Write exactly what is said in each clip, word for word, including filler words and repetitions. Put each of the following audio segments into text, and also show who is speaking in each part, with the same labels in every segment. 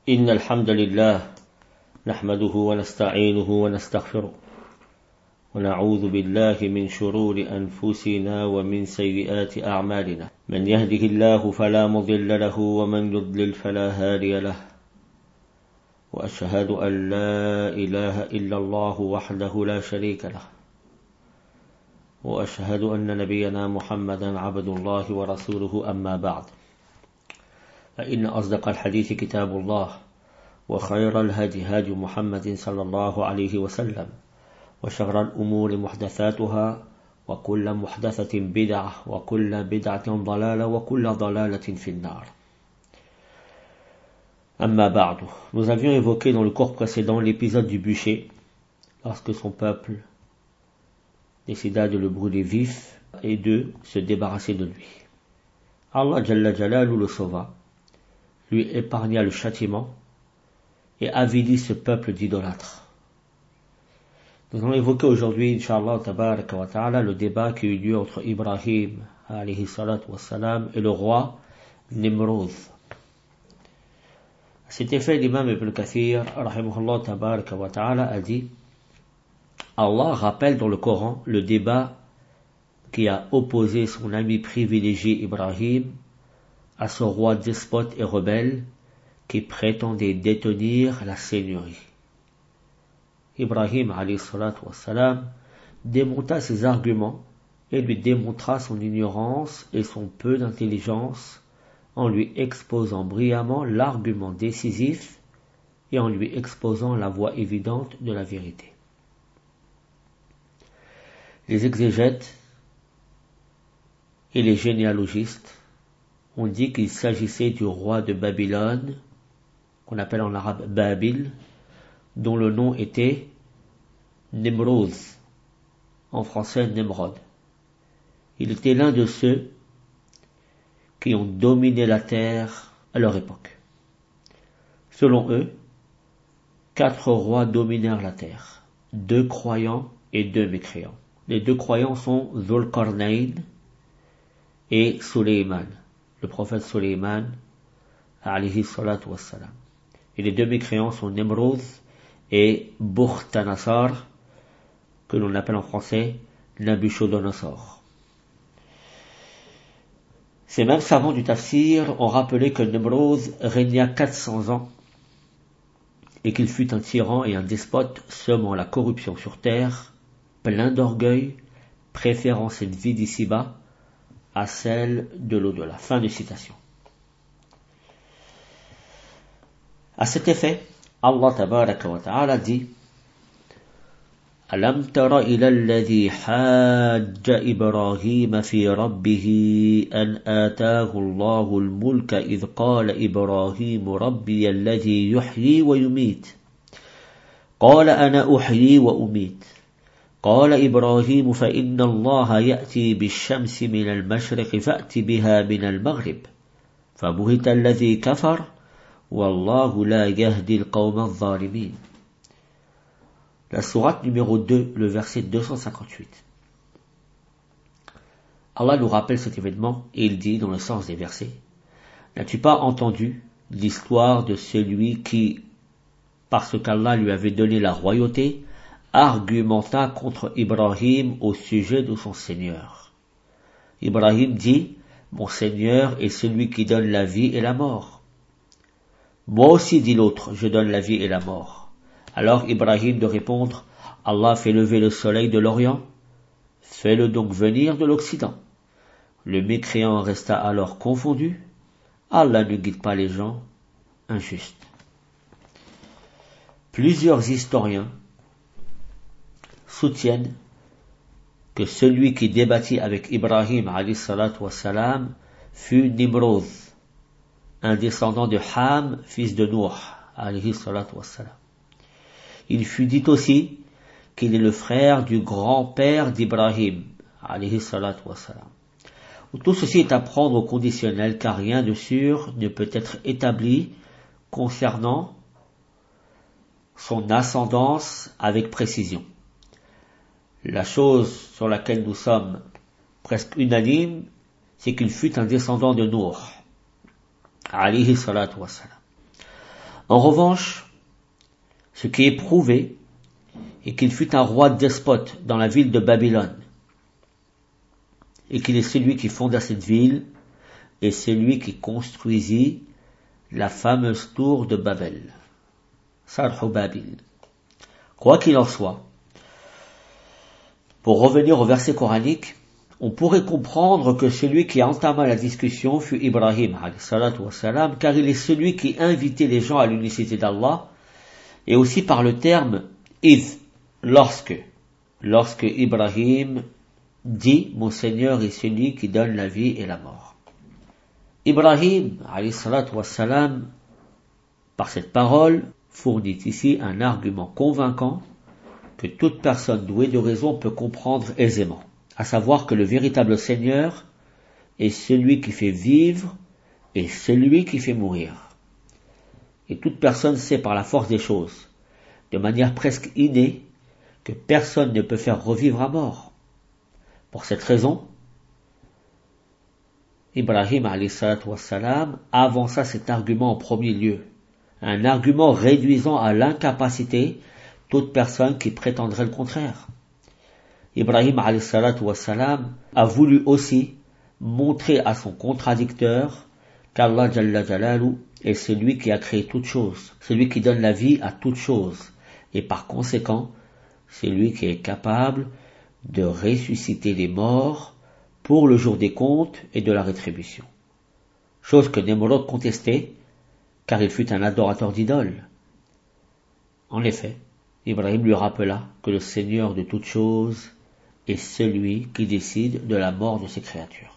Speaker 1: إن الحمد لله نحمده ونستعينه ونستغفره ونعوذ بالله من شرور أنفسنا ومن سيئات أعمالنا من يهده الله فلا مضل له ومن يضلل فلا هادي له وأشهد أن لا إله إلا الله وحده لا شريك له وأشهد أن نبينا محمدا عبد الله ورسوله أما بعد فإن أصدق الحديث كتاب الله وخير الهدي هدي محمد صلى الله عليه وسلم وشر الأمور محدثاتها وكل محدثة بدعة وكل بدعة ضلالة وكل ضلالة في النار. Amma ba'du. Nous avions évoqué dans le cours précédent l'épisode du bûcher, lorsque son peuple décida de le brûler vif et de se débarrasser de lui. Allah Jalla Jalalu le sauva, lui épargna le châtiment et avilit ce peuple d'idolâtres. Nous allons évoquer aujourd'hui, Inch'Allah tabaraka wa ta'ala, le débat qui eut lieu entre Ibrahim alayhi salatu wassalam et le roi Nimrod. À cet effet, l'imam Ibn Kathir rahimahullah tabaraka wa ta'ala a dit: Allah rappelle dans le Coran le débat qui a opposé son ami privilégié Ibrahim à ce roi despote et rebelle qui prétendait détenir la seigneurie. Ibrahim alayhi salatu wassalam démonta ses arguments et lui démontra son ignorance et son peu d'intelligence en lui exposant brillamment l'argument décisif et en lui exposant la voie évidente de la vérité. Les exégètes et les généalogistes ont dit qu'il s'agissait du roi de Babylone, qu'on appelle en arabe Babil, dont le nom était Nimrod, en français Nimrod. Il était l'un de ceux qui ont dominé la terre à leur époque. Selon eux, quatre rois dominèrent la terre, deux croyants et deux mécréants. Les deux croyants sont Dhul-Qarnayn et Sulayman, le prophète Sulayman alayhi salatu wassalam. Et les deux mécréants sont Nimrod et Bukhtanasar, que l'on appelle en français Nabuchodonosor. Ces mêmes savants du tafsir ont rappelé que Nimrod régna quatre cents ans et qu'il fut un tyran et un despote semant la corruption sur terre, plein d'orgueil, préférant cette vie d'ici-bas à celle de l'au-delà. Fin de citation. À cet effet, Allah tabaraka wa ta'ala dit: Alam tara ila alladhi hajja Ibrahim fi rabbih an ataahu Allahu al-mulka idh qala Ibrahim rabbi alladhi yuhyi wa yumit. Qala ana uhyi wa umit. قال إبراهيم فإن الله يأتي بالشمس من المشرق فأت بها من المغرب فبهت الذي كفر والله لا يهدي القوم الظالمين. La sourate numéro deux, le verset deux cent cinquante-huit. Allah nous rappelle cet événement et il dit dans le sens des versets: N'as-tu pas entendu l'histoire de celui qui, parce qu'Allah lui avait donné la royauté, argumenta contre Ibrahim au sujet de son Seigneur. Ibrahim dit: Mon Seigneur est celui qui donne la vie et la mort. Moi aussi, dit l'autre, je donne la vie et la mort. Alors Ibrahim de répondre: Allah fait lever le soleil de l'Orient, fais-le donc venir de l'Occident. Le mécréant resta alors confondu. Allah ne guide pas les gens injustes. Plusieurs historiens soutiennent que celui qui débattit avec Ibrahim alayhi salatu wassalam fut Nimrod, un descendant de Ham, fils de Nuh alayhi salatu wassalam. Il fut dit aussi qu'il est le frère du grand-père d'Ibrahim alayhi salatu wassalam. Tout ceci est à prendre au conditionnel, car rien de sûr ne peut être établi concernant son ascendance avec précision. La chose sur laquelle nous sommes presque unanimes, c'est qu'il fut un descendant de Nour, alayhi salatu wassalam. En revanche, ce qui est prouvé est qu'il fut un roi despote dans la ville de Babylone, et qu'il est celui qui fonda cette ville, et celui qui construisit la fameuse tour de Babel, Sarhu Babil. Quoi qu'il en soit, pour revenir au verset coranique, on pourrait comprendre que celui qui entama la discussion fut Ibrahim, alayhi salatu wassalam, car il est celui qui invitait les gens à l'unicité d'Allah, et aussi par le terme « id », lorsque, lorsque Ibrahim dit « Mon Seigneur est celui qui donne la vie et la mort ». Ibrahim, alayhi salatu wassalam, par cette parole, fournit ici un argument convaincant que toute personne douée de raison peut comprendre aisément, à savoir que le véritable Seigneur est celui qui fait vivre et celui qui fait mourir. Et toute personne sait par la force des choses, de manière presque innée, que personne ne peut faire revivre un mort. Pour cette raison, Ibrahim alayhi salatu wassalam avança cet argument en premier lieu, un argument réduisant à l'incapacité toute personne qui prétendrait le contraire. Ibrahim alayhi salatu wassalam a voulu aussi montrer à son contradicteur qu'Allah Jalla Jalalu est celui qui a créé toutes choses, celui qui donne la vie à toutes choses, et par conséquent, c'est lui qui est capable de ressusciter les morts pour le jour des comptes et de la rétribution. Chose que Nemrod contestait, car il fut un adorateur d'idoles. En effet, Ibrahim lui rappela que le Seigneur de toutes choses est celui qui décide de la mort de ses créatures.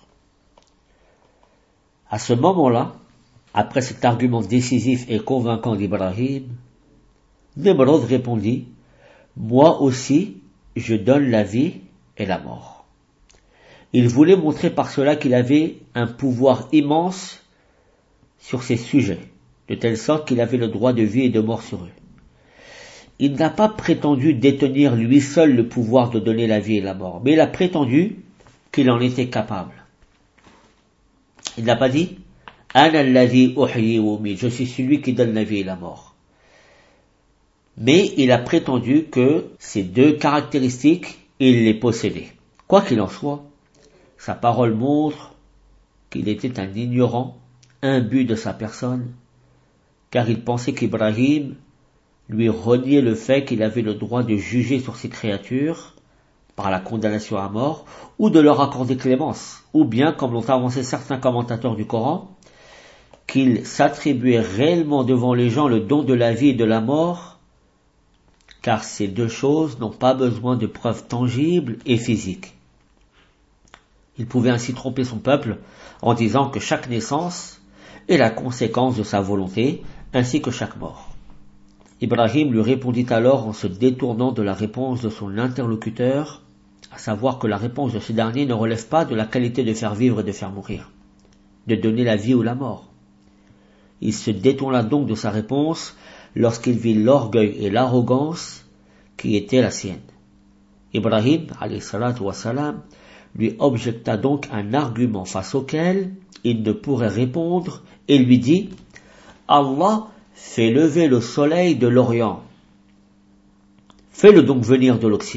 Speaker 1: À ce moment-là, après cet argument décisif et convaincant d'Ibrahim, Nemrod répondit « Moi aussi, je donne la vie et la mort ». Il voulait montrer par cela qu'il avait un pouvoir immense sur ces sujets, de telle sorte qu'il avait le droit de vie et de mort sur eux. Il n'a pas prétendu détenir lui seul le pouvoir de donner la vie et la mort, mais il a prétendu qu'il en était capable. Il n'a pas dit « Ana alladhi uhyi wa umit » je suis celui qui donne la vie et la mort. Mais il a prétendu que ces deux caractéristiques, il les possédait. Quoi qu'il en soit, sa parole montre qu'il était un ignorant, imbu de sa personne, car il pensait qu'Ibrahim lui reniait le fait qu'il avait le droit de juger sur ses créatures par la condamnation à mort, ou de leur accorder clémence, ou bien, comme l'ont avancé certains commentateurs du Coran, qu'il s'attribuait réellement devant les gens le don de la vie et de la mort, car ces deux choses n'ont pas besoin de preuves tangibles et physiques. Il pouvait ainsi tromper son peuple en disant que chaque naissance est la conséquence de sa volonté, ainsi que chaque mort. Ibrahim lui répondit alors en se détournant de la réponse de son interlocuteur, à savoir que la réponse de ce dernier ne relève pas de la qualité de faire vivre et de faire mourir, de donner la vie ou la mort. Il se détourna donc de sa réponse lorsqu'il vit l'orgueil et l'arrogance qui étaient la sienne. Ibrahim, alayhi salatu wassalam, lui objecta donc un argument face auquel il ne pourrait répondre et lui dit « Allah fait lever le soleil de l'Orient. Fais-le donc venir de l'Occident. »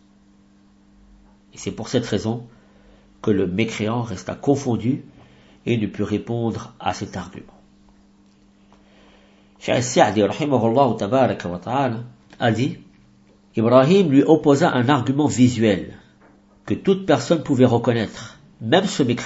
Speaker 1: Et c'est pour cette raison que le mécréant resta confondu et ne put répondre à cet argument. Cheikh Sa'di rahimahullah tabaraka wa ta'ala a dit « Ibrahim lui opposa un argument visuel que toute personne pouvait reconnaître, même ce mécréant. »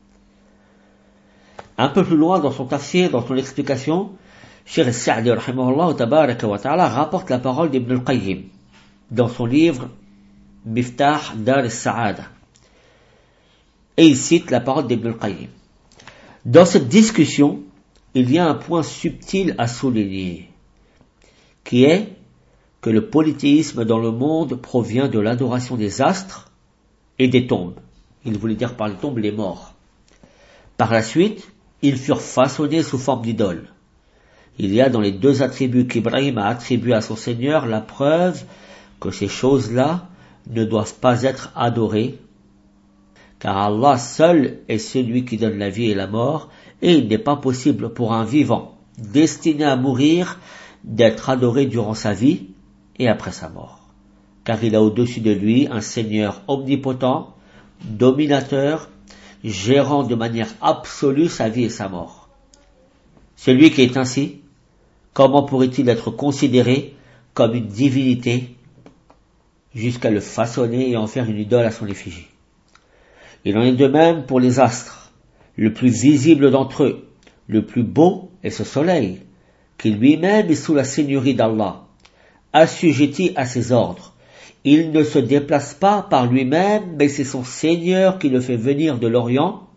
Speaker 1: Un peu plus loin dans son tafsir, dans son explication, Cheikh Sa'di rahimahullah tabaraka wa ta'ala rapporte la parole d'Ibn al-Qayyim dans son livre Miftah Dar al-Sa'ada. Et il cite la parole d'Ibn al-Qayyim. Dans cette discussion, il y a un point subtil à souligner, qui est que le polythéisme dans le monde provient de l'adoration des astres et des tombes. Il voulait dire par les tombes les morts. Par la suite, ils furent façonnés sous forme d'idoles. Il y a dans les deux attributs qu'Ibrahim a attribués à son Seigneur la preuve que ces choses-là ne doivent pas être adorées, car Allah seul est celui qui donne la vie et la mort, et il n'est pas possible pour un vivant destiné à mourir, d'être adoré durant sa vie et après sa mort. Car il a au-dessus de lui un Seigneur omnipotent, dominateur, gérant de manière absolue sa vie et sa mort. Celui qui est ainsi, comment pourrait-il être considéré comme une divinité jusqu'à le façonner et en faire une idole à son effigie? Il en est de même pour les astres. Le plus visible d'entre eux, le plus beau est ce soleil, qui lui-même est sous la seigneurie d'Allah, assujetti à ses ordres. Il ne se déplace pas par lui-même, mais c'est son Seigneur qui le fait venir de l'Orient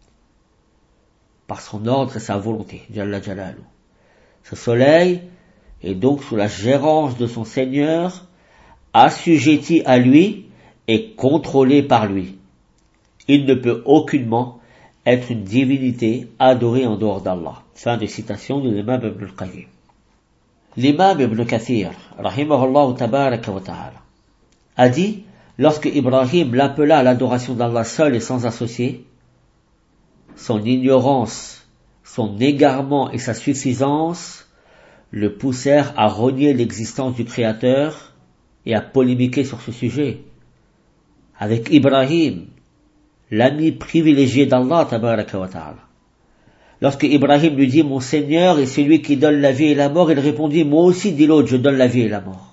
Speaker 1: par son ordre et sa volonté. Jalla Jalalu. Ce soleil est donc sous la gérance de son Seigneur, assujetti à lui et contrôlé par lui. Il ne peut aucunement être une divinité adorée en dehors d'Allah. Fin de citation de l'imam Ibn al-Qayyim. L'imam Ibn Kathir, rahimahullah tabaraka wa ta'ala, a dit, lorsque Ibrahim l'appela à l'adoration d'Allah seul et sans associé, son ignorance, son égarement et sa suffisance le poussèrent à renier l'existence du Créateur et à polémiquer sur ce sujet. Avec Ibrahim, l'ami privilégié d'Allah tabaraka wa ta'ala. Lorsque Ibrahim lui dit, mon Seigneur est celui qui donne la vie et la mort, il répondit, moi aussi, dit l'autre, je donne la vie et la mort.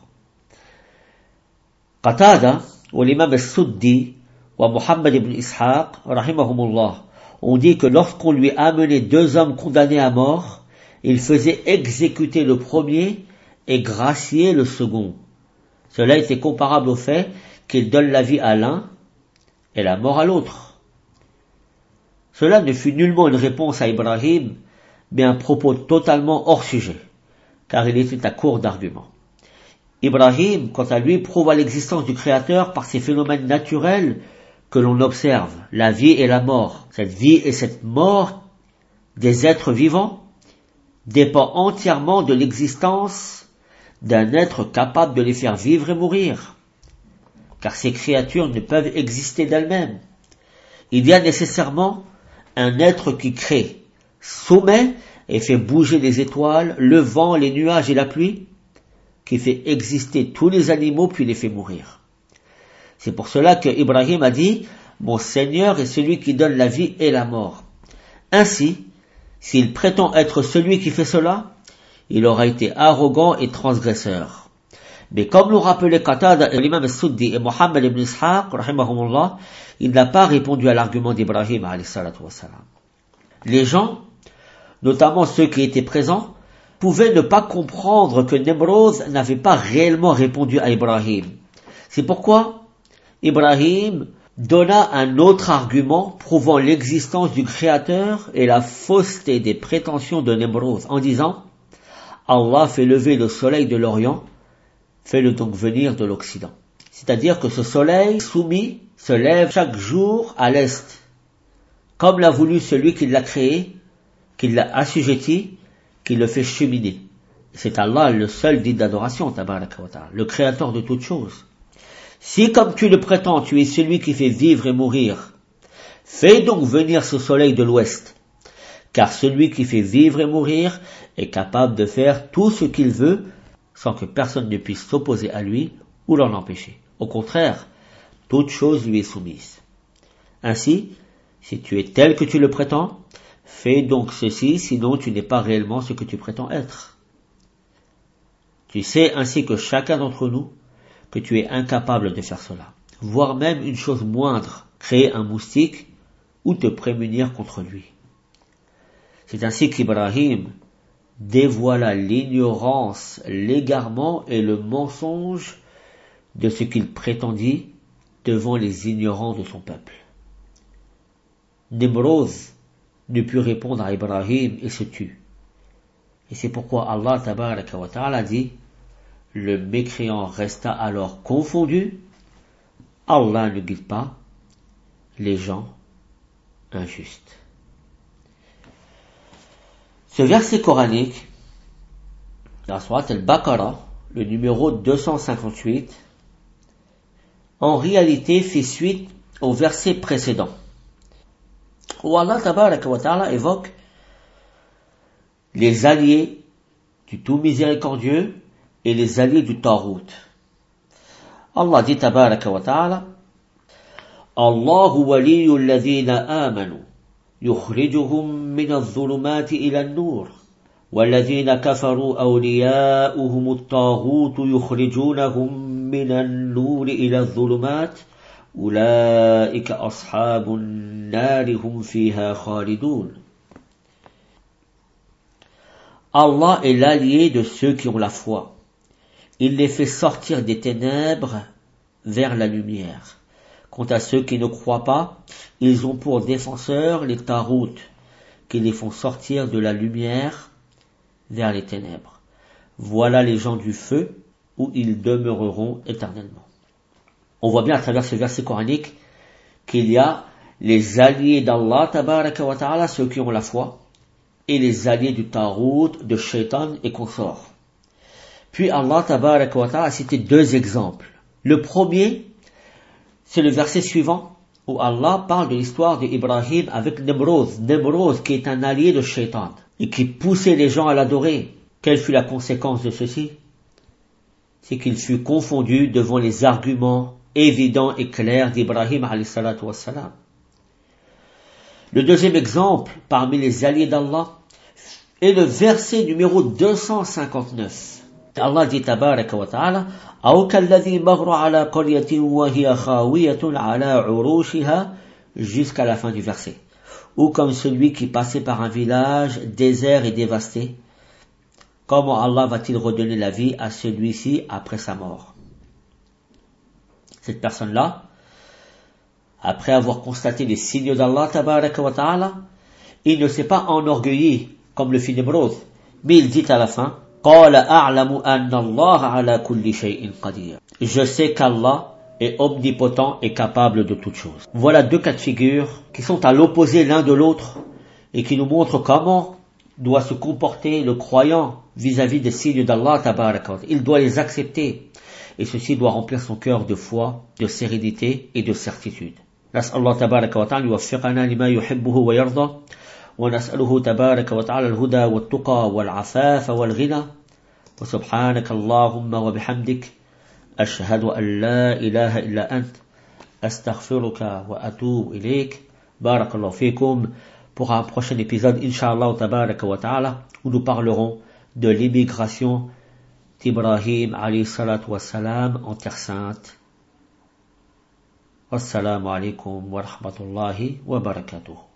Speaker 1: Qatada, ou l'imam al-Suddi, ou Muhammad ibn Ishaq, rahimahumullah, on dit que lorsqu'on lui amenait deux hommes condamnés à mort, il faisait exécuter le premier et gracier le second. Cela était comparable au fait qu'il donne la vie à l'un et la mort à l'autre. Cela ne fut nullement une réponse à Ibrahim, mais un propos totalement hors sujet, car il était à court d'arguments. Ibrahim, quant à lui, prouva l'existence du Créateur par ces phénomènes naturels que l'on observe, la vie et la mort. Cette vie et cette mort des êtres vivants dépend entièrement de l'existence d'un être capable de les faire vivre et mourir, car ces créatures ne peuvent exister d'elles-mêmes. Il y a nécessairement un être qui crée, soumet et fait bouger les étoiles, le vent, les nuages et la pluie, qui fait exister tous les animaux puis les fait mourir. C'est pour cela que Ibrahim a dit, mon Seigneur est celui qui donne la vie et la mort. Ainsi, s'il prétend être celui qui fait cela, il aura été arrogant et transgresseur. Mais comme l'ont rappelé Qatada et l'imam al-Suddi et Muhammad ibn Ishaq, rahimahumullah, il n'a pas répondu à l'argument d'Ibrahim, alayhi salatu wassalam. Les gens, notamment ceux qui étaient présents, pouvaient ne pas comprendre que Nemrod n'avait pas réellement répondu à Ibrahim. C'est pourquoi Ibrahim donna un autre argument prouvant l'existence du Créateur et la fausseté des prétentions de Nemrod en disant « Allah fait lever le soleil de l'Orient, fait-le donc venir de l'Occident. » C'est-à-dire que ce soleil soumis se lève chaque jour à l'Est, comme l'a voulu celui qui l'a créé, qui l'a assujetti, qui le fait cheminer. C'est Allah le seul digne d'adoration, tabaraka wa ta'ala, le créateur de toutes choses. Si comme tu le prétends, tu es celui qui fait vivre et mourir, fais donc venir ce soleil de l'Ouest, car celui qui fait vivre et mourir est capable de faire tout ce qu'il veut sans que personne ne puisse s'opposer à lui ou l'en empêcher. Au contraire, toute chose lui est soumise. Ainsi, si tu es tel que tu le prétends, fais donc ceci, sinon tu n'es pas réellement ce que tu prétends être. Tu sais ainsi que chacun d'entre nous, que tu es incapable de faire cela, voire même une chose moindre, créer un moustique ou te prémunir contre lui. C'est ainsi qu'Ibrahim dévoila l'ignorance, l'égarement et le mensonge de ce qu'il prétendit devant les ignorants de son peuple. Nemrod ne put répondre à Ibrahim et se tut. Et c'est pourquoi Allah tabaraka wa ta'ala dit, le mécréant resta alors confondu, Allah ne guide pas les gens injustes. Ce verset coranique, dans la sourate Al-Baqarah, le numéro deux cent cinquante-huit, en réalité fait suite au verset précédent, où Allah tabaraka wa ta'ala évoque les alliés du tout miséricordieux et les alliés du Tarout. Allah dit tabaraka wa ta'ala, Allahu waliyyu alladhina amanu yukhrijuhum min adh-dhulumati ila an-nur walladhina kafaru awliya'uhum at-taghut yukhrijunahum min an-nur ila adh-dhulumat ulaika ashabun nar hum fiha khalidun. Allah est l'allié de ceux qui ont la foi. Il les fait sortir des ténèbres vers la lumière. Quant à ceux qui ne croient pas, ils ont pour défenseurs les taroutes, qui les font sortir de la lumière vers les ténèbres. Voilà les gens du feu, où ils demeureront éternellement. On voit bien à travers ce verset coranique qu'il y a les alliés d'Allah, tabaraka wa ta'ala, ceux qui ont la foi, et les alliés du Tarout, de Shaitan et consorts. Puis Allah tabaraka wa ta'ala a cité deux exemples. Le premier, c'est le verset suivant, où Allah parle de l'histoire d'Ibrahim avec Nemrod. Nemrod qui est un allié de Shaitan, et qui poussait les gens à l'adorer. Quelle fut la conséquence de ceci? C'est qu'il fut confondu devant les arguments évidents et clairs d'Ibrahim alayhi salatu wassalam. Le deuxième exemple, parmi les alliés d'Allah, est le verset numéro deux cent cinquante-neuf. Allah dit tabaraka wa ta'ala, أو كالذي مر على قرية وهي خاوية على عروشها, jusqu'à la fin du verset. Ou comme celui qui passait par un village désert et dévasté. Comment Allah va-t-il redonner la vie à celui-ci après sa mort? Cette personne-là, après avoir constaté les signes d'Allah tabaraka wa ta'ala, il ne s'est pas enorgueilli comme le fit Nemrod, mais il dit à la fin, قال أعلم أن الله على كل شيء قدير. Je sais qu'Allah est omnipotent et capable de toutes choses. Voilà deux cas de figure qui sont à l'opposé l'un de l'autre et qui nous montrent comment doit se comporter le croyant vis-à-vis des signes d'Allah tabaraka wa ta'ala. Il doit les accepter et ceci doit remplir son cœur de foi, de sérénité et de certitude. نسأل الله تبارك وتعالى يوفقنا لما يحبه ويرضى ونسأله تبارك وتعالى الهدى والتقى والعفاف والغنى وسبحانك اللهم وبحمدك أشهد أن لا إله إلا أنت أستغفرك وأتوب إليك. بارك الله فيكم. Pour un prochain épisode, Inch'Allah tabaraka wa ta'ala, où nous parlerons de l'immigration d'Ibrahim alayhi salatu wassalam en Terre Sainte. Assalamu alaikum wa rahmatullahi wa barakatuh.